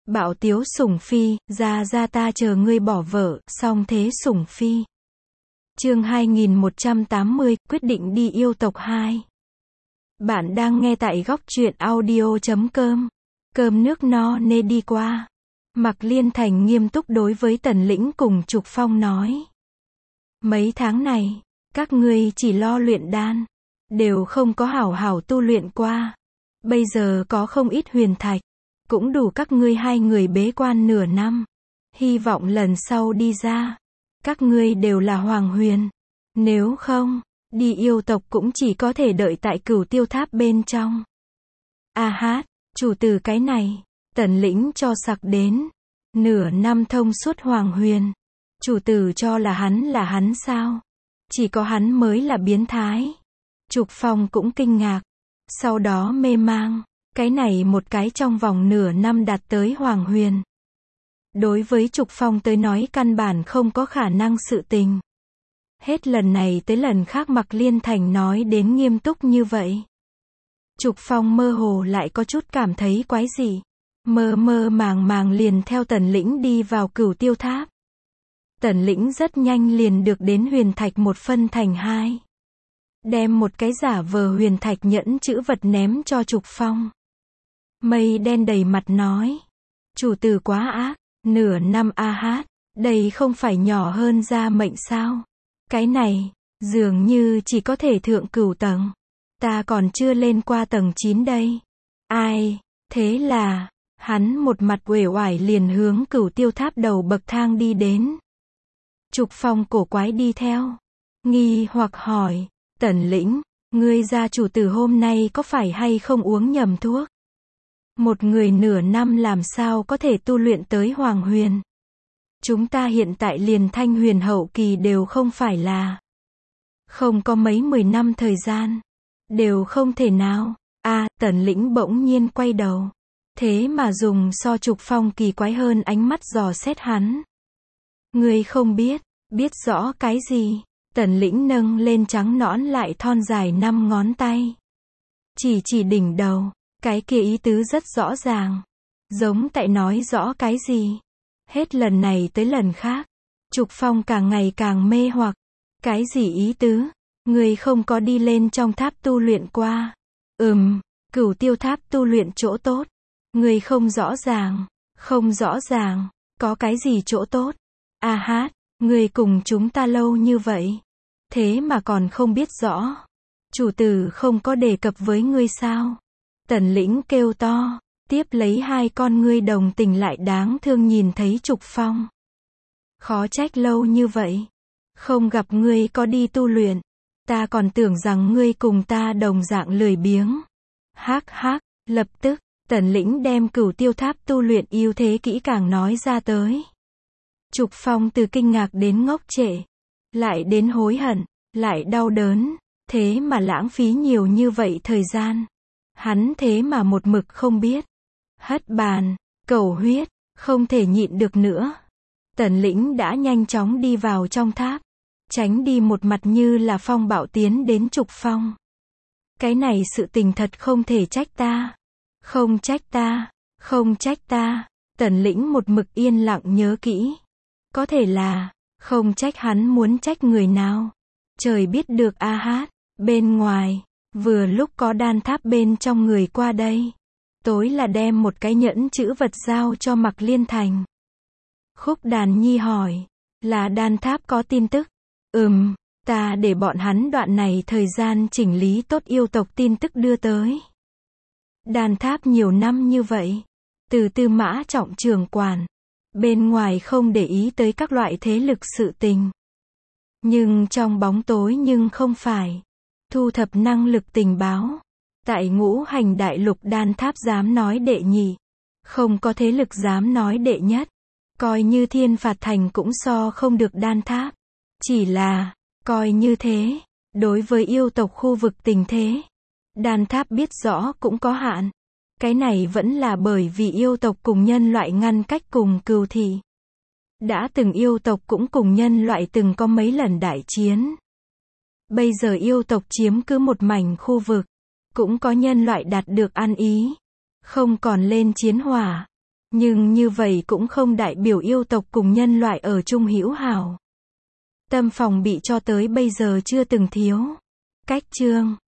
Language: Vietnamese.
Bạo tiếu sủng phi, ra ta chờ ngươi bỏ vợ, song thế sủng phi. Chương 2180, quyết định đi yêu tộc 2. Bạn đang nghe tại góc truyện audio.com. Cơm nước no nê đi qua. Mạc Liên Thành nghiêm túc đối với Tần Lĩnh cùng Trục Phong nói. Mấy tháng này, các ngươi chỉ lo luyện đan, đều không có hảo hảo tu luyện qua. Bây giờ có không ít huyền thạch, cũng đủ các ngươi hai người bế quan nửa năm. Hy vọng lần sau đi ra, các ngươi đều là hoàng huyền. Nếu không, đi yêu tộc cũng chỉ có thể đợi tại Cửu Tiêu Tháp bên trong. Chủ từ cái này, Tần Lĩnh cho sặc đến. Nửa năm thông suốt hoàng huyền. Chủ tử cho là hắn sao? Chỉ có hắn mới là biến thái. Trục Phong cũng kinh ngạc. Sau đó mê mang. Cái này một cái trong vòng nửa năm đạt tới hoàng huyền. Đối với Trục Phong tới nói căn bản không có khả năng sự tình. Hết lần này tới lần khác Mạc Liên Thành nói đến nghiêm túc như vậy. Trục Phong mơ hồ lại có chút cảm thấy quái dị. Mơ màng liền theo Tần Lĩnh đi vào Cửu Tiêu Tháp. Tần Lĩnh rất nhanh liền được đến huyền thạch một phân thành hai. Đem một cái giả vờ huyền thạch nhẫn chữ vật ném cho Trục Phong. Mây đen đầy mặt nói. Chủ tử quá ác, nửa năm đây không phải nhỏ hơn gia mệnh sao? Cái này, dường như chỉ có thể thượng cửu tầng. Ta còn chưa lên qua tầng 9 đây. Thế là, hắn một mặt uể oải liền hướng Cửu Tiêu Tháp đầu bậc thang đi đến. Trục Phong cổ quái đi theo. Nghi hoặc hỏi, Tần Lĩnh, ngươi gia chủ tử hôm nay có phải hay không uống nhầm thuốc? Một người nửa năm làm sao có thể tu luyện tới hoàng huyền? Chúng ta hiện tại liền thanh huyền hậu kỳ đều không phải là. Không có mấy 10 năm thời gian. Đều không thể nào. Tần Lĩnh bỗng nhiên quay đầu. Thế mà dùng so Trục Phong kỳ quái hơn ánh mắt dò xét hắn. Ngươi không biết rõ cái gì? Tần Lĩnh nâng lên trắng nõn lại thon dài 5 ngón tay. Chỉ đỉnh đầu, cái kia ý tứ rất rõ ràng. Giống tại nói rõ cái gì? Hết lần này tới lần khác, Trục Phong càng ngày càng mê hoặc. Cái gì ý tứ? Ngươi không có đi lên trong tháp tu luyện qua. Cửu Tiêu Tháp tu luyện chỗ tốt. Ngươi không rõ ràng, có cái gì chỗ tốt? Ngươi cùng chúng ta lâu như vậy, thế mà còn không biết rõ. Chủ tử không có đề cập với ngươi sao? Tần Lĩnh kêu to, tiếp lấy hai con ngươi đồng tình lại đáng thương nhìn thấy Trục Phong. Khó trách lâu như vậy, không gặp ngươi có đi tu luyện, ta còn tưởng rằng ngươi cùng ta đồng dạng lười biếng. Lập tức, Tần Lĩnh đem Cửu Tiêu Tháp tu luyện ưu thế kỹ càng nói ra tới. Trục Phong từ kinh ngạc đến ngốc trệ, lại đến hối hận, lại đau đớn, thế mà lãng phí nhiều như vậy thời gian. Hắn thế mà một mực không biết. Hất bàn, cầu huyết, không thể nhịn được nữa. Tần Lĩnh đã nhanh chóng đi vào trong tháp, tránh đi một mặt như là phong bạo tiến đến Trục Phong. Cái này sự tình thật không thể trách ta. Không trách ta. Tần Lĩnh một mực yên lặng nhớ kỹ. Có thể là, không trách hắn muốn trách người nào. Trời biết được bên ngoài, vừa lúc có đan tháp bên trong người qua đây. Tối là đem một cái nhẫn chữ vật giao cho Mạc Liên Thành. Khúc Đàn Nhi hỏi, là đan tháp có tin tức? Ta để bọn hắn đoạn này thời gian chỉnh lý tốt yêu tộc tin tức đưa tới. Đan tháp nhiều năm như vậy, từ Tư Mã Trọng trưởng quản, bên ngoài không để ý tới các loại thế lực sự tình. Nhưng trong bóng tối nhưng không phải. Thu thập năng lực tình báo. Tại Ngũ Hành Đại Lục đan tháp dám nói đệ nhị. Không có thế lực dám nói đệ nhất. Coi như Thiên Phạt Thành cũng so không được đan tháp. Chỉ là, coi như thế, đối với yêu tộc khu vực tình thế, đan tháp biết rõ cũng có hạn. Cái này vẫn là bởi vì yêu tộc cùng nhân loại ngăn cách cùng cừu thị. Đã từng yêu tộc cũng cùng nhân loại từng có mấy lần đại chiến. Bây giờ yêu tộc chiếm cứ một mảnh khu vực, cũng có nhân loại đạt được ăn ý, không còn lên chiến hỏa. Nhưng như vậy cũng không đại biểu yêu tộc cùng nhân loại ở chung hữu hảo. Tâm phòng bị cho tới bây giờ chưa từng thiếu. Cách chương